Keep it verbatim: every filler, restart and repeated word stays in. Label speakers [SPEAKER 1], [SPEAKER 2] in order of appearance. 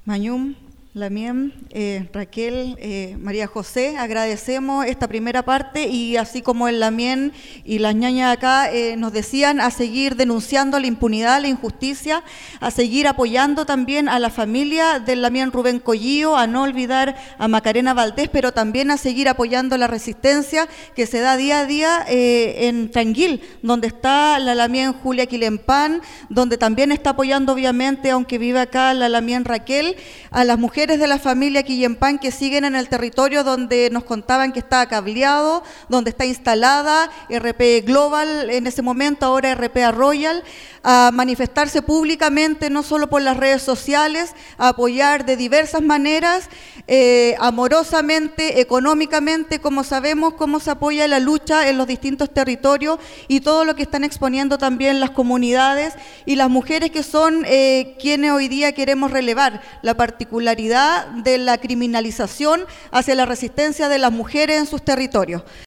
[SPEAKER 1] Mayum, Lamien, eh, Raquel, eh, María José, agradecemos esta primera parte y así como el Lamien y las ñañas acá eh, nos decían a seguir denunciando la impunidad, la injusticia, a seguir apoyando también a la familia del Lamien Rubén Collío, a no olvidar a Macarena Valdés, pero también a seguir apoyando la resistencia que se da día a día eh, en Tranguil, donde está la Lamien Julia Quilempán, donde también está apoyando obviamente, aunque vive acá la Lamien Raquel, a las mujeres de la familia Quilempán que siguen en el territorio donde nos contaban que está cableado, donde está instalada R P Global en ese momento, ahora R P A Royal, a manifestarse públicamente, no solo por las redes sociales, a apoyar de diversas maneras, eh, amorosamente, económicamente, como sabemos cómo se apoya la lucha en los distintos territorios y todo lo que están exponiendo también las comunidades y las mujeres que son eh, quienes hoy día queremos relevar la particularidad de la criminalización hacia la resistencia de las mujeres en sus territorios.